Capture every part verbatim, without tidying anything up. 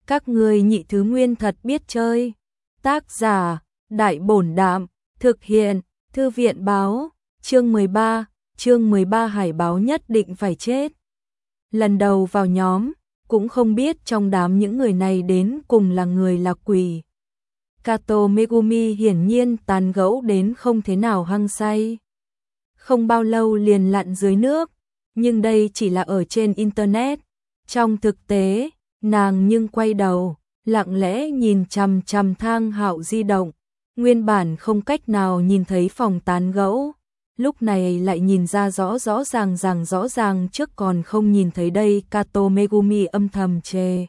Các ngươi nhị thứ nguyên thật biết chơi. Tác giả, Đại Bổn Đạm, thực hiện, Thư viện báo, chương mười ba, chương mười ba Hải báo nhất định phải chết. Lần đầu vào nhóm, cũng không biết trong đám những người này đến cùng là người là quỷ. Kato Megumi hiển nhiên tàn gẫu đến không thế nào hăng say. Không bao lâu liền lặn dưới nước, nhưng đây chỉ là ở trên internet. Trong thực tế, nàng nhưng quay đầu, lặng lẽ nhìn chằm chằm Thang Hạo di động, nguyên bản không cách nào nhìn thấy phòng tán gẫu, lúc này lại nhìn ra rõ rõ ràng ràng rõ ràng trước còn không nhìn thấy đây. Kato Megumi âm thầm chề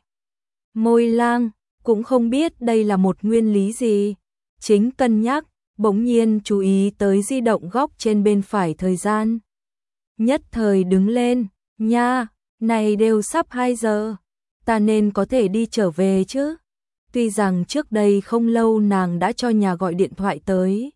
môi lang, cũng không biết đây là một nguyên lý gì. Chính cân nhắc, bỗng nhiên chú ý tới di động góc trên bên phải thời gian. Nhất thời đứng lên, nha, này đều sắp hai giờ, ta nên có thể đi trở về chứ. Tuy rằng trước đây không lâu nàng đã cho nhà gọi điện thoại tới,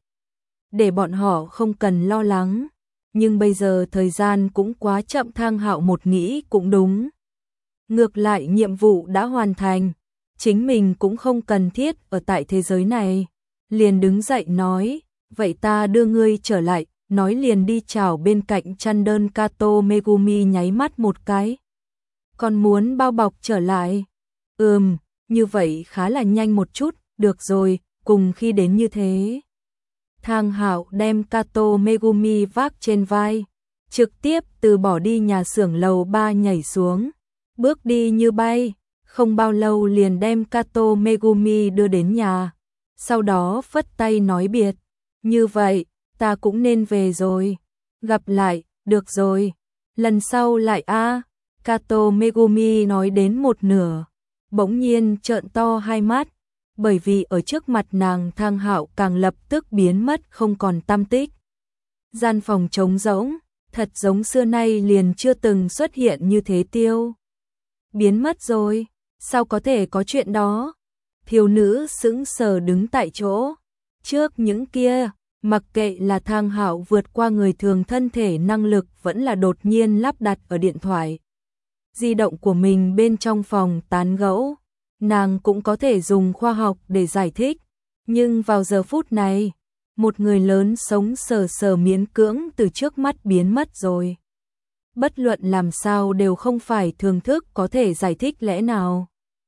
để bọn họ không cần lo lắng, nhưng bây giờ thời gian cũng quá chậm. Thang Hạo một nghĩ cũng đúng. Ngược lại nhiệm vụ đã hoàn thành, chính mình cũng không cần thiết ở tại thế giới này. Liền đứng dậy nói, vậy ta đưa ngươi trở lại, nói liền đi chào bên cạnh chăn đơn. Kato Megumi nháy mắt một cái. Còn muốn bao bọc trở lại? Ừm, như vậy khá là nhanh một chút, được rồi, cùng khi đến như thế. Thang Hạo đem Kato Megumi vác trên vai, trực tiếp từ bỏ đi nhà xưởng lầu ba nhảy xuống, bước đi như bay, không bao lâu liền đem Kato Megumi đưa đến nhà, sau đó phất tay nói biệt, như vậy, ta cũng nên về rồi, gặp lại, được rồi, lần sau lại a. Kato Megumi nói đến một nửa, bỗng nhiên trợn to hai mắt, bởi vì ở trước mặt nàng Thang Hạo càng lập tức biến mất không còn tăm tích. Gian phòng trống rỗng, thật giống xưa nay liền chưa từng xuất hiện như thế. Tiêu biến mất rồi, sao có thể có chuyện đó? Thiếu nữ sững sờ đứng tại chỗ, trước những kia, mặc kệ là Thang Hạo vượt qua người thường thân thể năng lực vẫn là đột nhiên lắp đặt ở điện thoại di động của mình bên trong phòng tán gẫu, nàng cũng có thể dùng khoa học để giải thích, nhưng vào giờ phút này, một người lớn sống sờ sờ miễn cưỡng từ trước mắt biến mất rồi. Bất luận làm sao đều không phải thường thức có thể giải thích lẽ nào.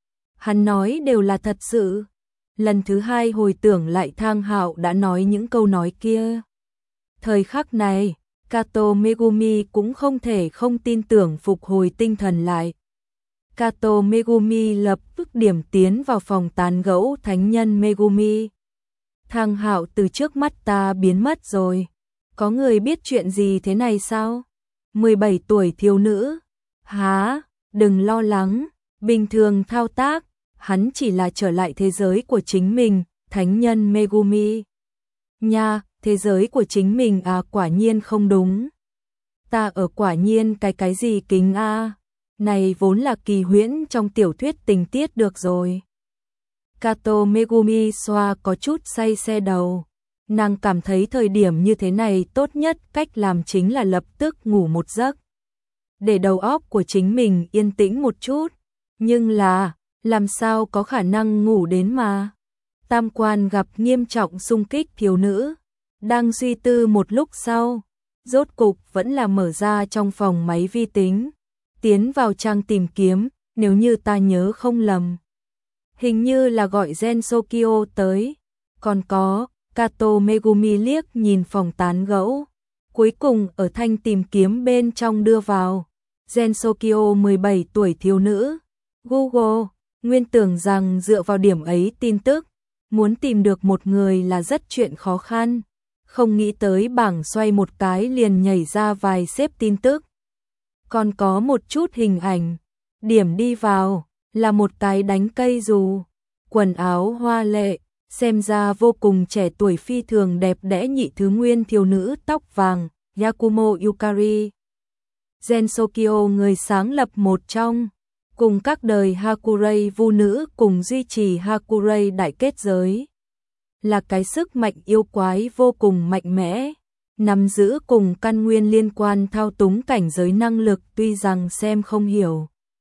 Hắn nói đều là thật sự. Lần thứ hai hồi tưởng lại Thang Hạo đã nói những câu nói kia. Thời khắc này, Kato Megumi cũng không thể không tin tưởng, phục hồi tinh thần lại. Kato Megumi lập tức điểm tiến vào phòng tán gẫu. Thánh nhân Megumi, Thang Hạo từ trước mắt ta biến mất rồi. Có người biết chuyện gì thế này sao? mười bảy tuổi thiếu nữ. Hả? Đừng lo lắng, bình thường thao tác, hắn chỉ là trở lại thế giới của chính mình. Thánh nhân Megumi. Nha, thế giới của chính mình à? Quả nhiên không đúng. Ta ở quả nhiên cái cái gì kính a? À? Này vốn là kỳ huyễn trong tiểu thuyết tình tiết được rồi. Kato Megumi xoa có chút say xe đầu. Nàng cảm thấy thời điểm như thế này tốt nhất cách làm chính là lập tức ngủ một giấc, để đầu óc của chính mình yên tĩnh một chút. Nhưng là, làm sao có khả năng ngủ đến mà? Tam quan gặp nghiêm trọng xung kích. Thiếu nữ đang suy tư một lúc sau, rốt cục vẫn là mở ra trong phòng máy vi tính, tiến vào trang tìm kiếm. Nếu như ta nhớ không lầm, hình như là gọi Gen Sokyo tới. Còn có, Kato Megumi liếc nhìn phòng tán gẫu, cuối cùng ở thanh tìm kiếm bên trong đưa vào Gen Sokyo. mười bảy tuổi thiếu nữ. Google, nguyên tưởng rằng dựa vào điểm ấy tin tức, muốn tìm được một người là rất chuyện khó khăn, không nghĩ tới bảng xoay một cái liền nhảy ra vài xếp tin tức. Còn có một chút hình ảnh, điểm đi vào, là một cái đánh cây dù, quần áo hoa lệ, xem ra vô cùng trẻ tuổi, phi thường đẹp đẽ nhị thứ nguyên thiếu nữ tóc vàng, Yakumo Yukari. Gen Sokyo người sáng lập một trong, cùng các đời Hakurei vu nữ cùng duy trì Hakurei đại kết giới. Là cái sức mạnh yêu quái vô cùng mạnh mẽ, nắm giữ cùng căn nguyên liên quan thao túng cảnh giới năng lực. Tuy rằng xem không hiểu,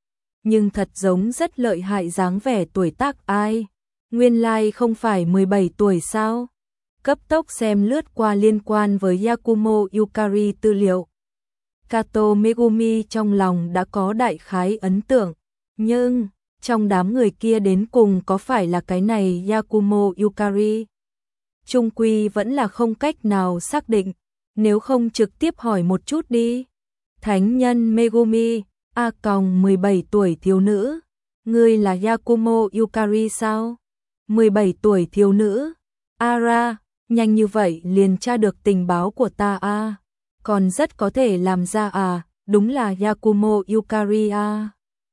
nhưng thật giống rất lợi hại dáng vẻ tuổi tác ai. Nguyên lai like không phải mười bảy tuổi sao? Cấp tốc xem lướt qua liên quan với Yakumo Yukari tư liệu. Kato Megumi trong lòng đã có đại khái ấn tượng, nhưng trong đám người kia đến cùng có phải là cái này Yakumo Yukari? Trung quy vẫn là không cách nào xác định, nếu không trực tiếp hỏi một chút đi. Thánh nhân Megumi, a còng mười bảy tuổi thiếu nữ, ngươi là Yakumo Yukari sao? mười bảy tuổi thiếu nữ, Ara, nhanh như vậy liền tra được tình báo của ta a, còn rất có thể làm ra à, đúng là Yakumo Yukari a.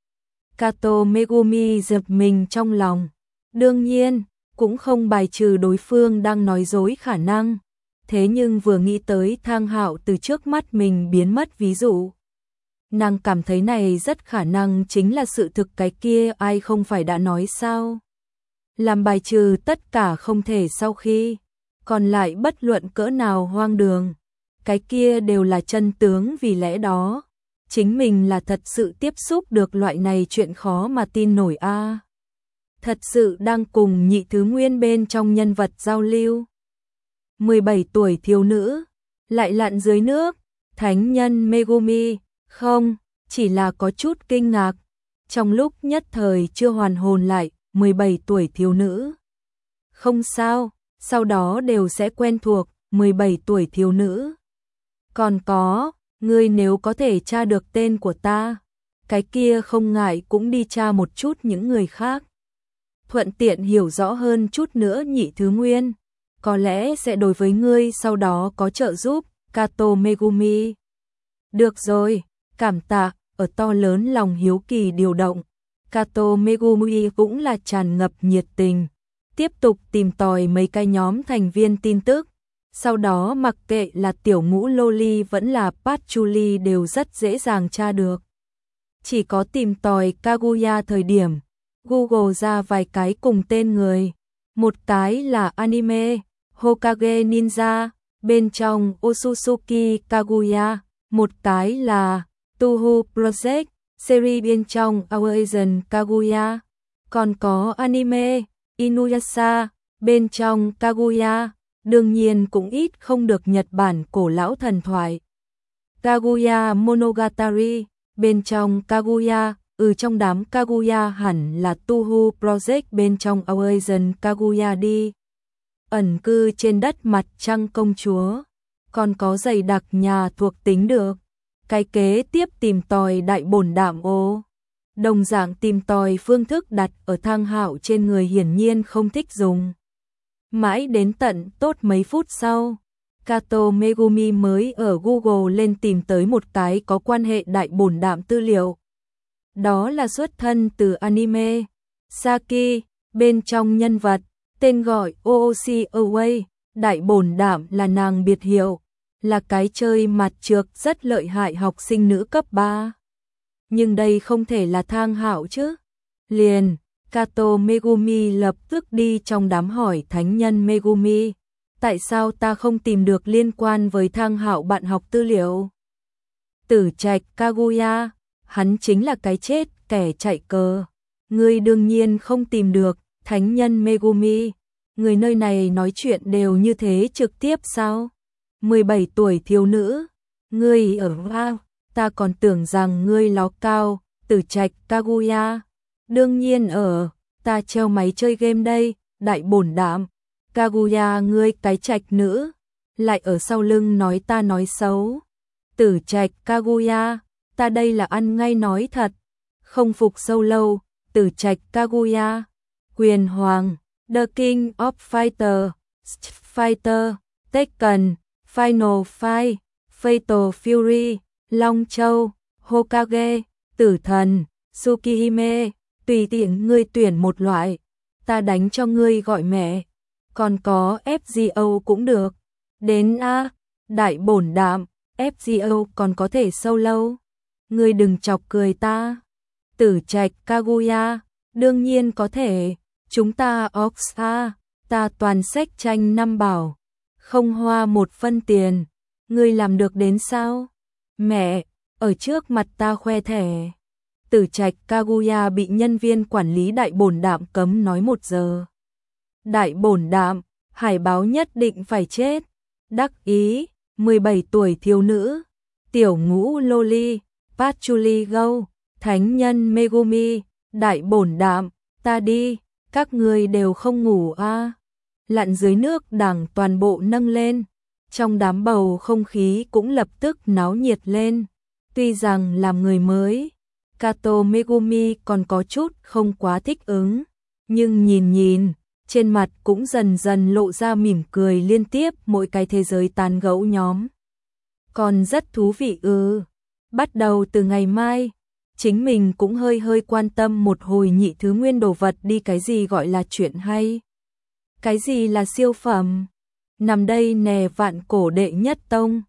Kato Megumi giật mình trong lòng, đương nhiên, cũng không bài trừ đối phương đang nói dối khả năng, thế nhưng vừa nghĩ tới Thang Hạo từ trước mắt mình biến mất ví dụ. Nàng cảm thấy này rất khả năng chính là sự thực, cái kia ai không phải đã nói sao. Làm bài trừ tất cả không thể sau khi, còn lại bất luận cỡ nào hoang đường, cái kia đều là chân tướng, vì lẽ đó, chính mình là thật sự tiếp xúc được loại này chuyện khó mà tin nổi a. À. Thật sự đang cùng nhị thứ nguyên bên trong nhân vật giao lưu. mười bảy tuổi thiếu nữ, lại lặn dưới nước, thánh nhân Megumi, không, chỉ là có chút kinh ngạc, trong lúc nhất thời chưa hoàn hồn lại, mười bảy tuổi thiếu nữ. Không sao, sau đó đều sẽ quen thuộc, mười bảy tuổi thiếu nữ. Còn có, ngươi nếu có thể tra được tên của ta, cái kia không ngại cũng đi tra một chút những người khác. Thuận tiện hiểu rõ hơn chút nữa nhị thứ nguyên, có lẽ sẽ đối với ngươi sau đó có trợ giúp, Kato Megumi. Được rồi, cảm tạ, ở to lớn lòng hiếu kỳ điều động, Kato Megumi cũng là tràn ngập nhiệt tình, tiếp tục tìm tòi mấy cái nhóm thành viên tin tức, sau đó mặc kệ là tiểu ngũ loli vẫn là patchouli đều rất dễ dàng tra được. Chỉ có tìm tòi Kaguya thời điểm, Google ra vài cái cùng tên người, một cái là anime, Hokage Ninja, bên trong Otsutsuki Kaguya, một cái là Touhou Project, series bên trong Our Asian Kaguya, còn có anime, Inuyasha, bên trong Kaguya, đương nhiên cũng ít không được Nhật Bản cổ lão thần thoại. Kaguya Monogatari, bên trong Kaguya, ừ trong đám Kaguya hẳn là Touhou Project bên trong Our Asian Kaguya đi. Ẩn cư trên đất mặt trăng công chúa, còn có dày đặc nhà thuộc tính được. Cái kế tiếp tìm tòi đại bổn đạm ô. Đồng dạng tìm tòi phương thức đặt ở Thang Hạo trên người hiển nhiên không thích dùng. Mãi đến tận tốt mấy phút sau, Kato Megumi mới ở Google lên tìm tới một cái có quan hệ đại bổn đạm tư liệu. Đó là xuất thân từ anime Saki, bên trong nhân vật, tên gọi Ooshi Away, đại bổn đạm là nàng biệt hiệu, là cái chơi mặt trược rất lợi hại học sinh nữ cấp ba. Nhưng đây không thể là Thang Hạo chứ. Liền, Kato Megumi lập tức đi trong đám hỏi thánh nhân Megumi, tại sao ta không tìm được liên quan với Thang Hạo bạn học tư liệu? Tử Trạch Kaguya, hắn chính là cái chết kẻ chạy cờ. Ngươi đương nhiên không tìm được, thánh nhân Megumi, người nơi này nói chuyện đều như thế trực tiếp sao? mười bảy tuổi thiếu nữ, ngươi ở vào, ta còn tưởng rằng ngươi ló cao, Tử Trạch Kaguya. Đương nhiên ở, ta treo máy chơi game đây, đại bổn đạm. Kaguya ngươi cái trạch nữ, lại ở sau lưng nói ta nói xấu. Tử Trạch Kaguya, ta đây là ăn ngay nói thật, không phục sâu lâu. Tử Trạch Kaguya, quyền hoàng, The King of Fighter, Fighter, Tekken, Final Fight, Fatal Fury, Long Châu, Hokage, Tử Thần, Tsukihime, tùy tiện ngươi tuyển một loại, ta đánh cho ngươi gọi mẹ, còn có ép giê ô cũng được. Đến A, đại bổn đạm, ép giê ô còn có thể sâu lâu, ngươi đừng chọc cười ta. Tử Trạch Kaguya, đương nhiên có thể, chúng ta Oxa, ta toàn sách tranh năm bảo, không hoa một phân tiền, ngươi làm được đến sao? Mẹ, ở trước mặt ta khoe thẻ. Tử trạch Kaguya bị nhân viên quản lý đại bổn đạm cấm nói một giờ. Đại bổn đạm, hải báo nhất định phải chết. Đắc ý, mười bảy tuổi thiếu nữ, tiểu ngũ Loli, Patchouli Go, thánh nhân Megumi, đại bổn đạm, ta đi, các người đều không ngủ à. Lặn dưới nước đảng toàn bộ nâng lên, trong đám bầu không khí cũng lập tức náo nhiệt lên. Tuy rằng làm người mới, Kato Megumi còn có chút không quá thích ứng, nhưng nhìn nhìn, trên mặt cũng dần dần lộ ra mỉm cười liên tiếp mỗi cái thế giới tán gẫu nhóm. Còn rất thú vị ư, bắt đầu từ ngày mai, chính mình cũng hơi hơi quan tâm một hồi nhị thứ nguyên đồ vật đi, cái gì gọi là chuyện hay, cái gì là siêu phẩm. Nằm đây nè, vạn cổ đệ nhất tông,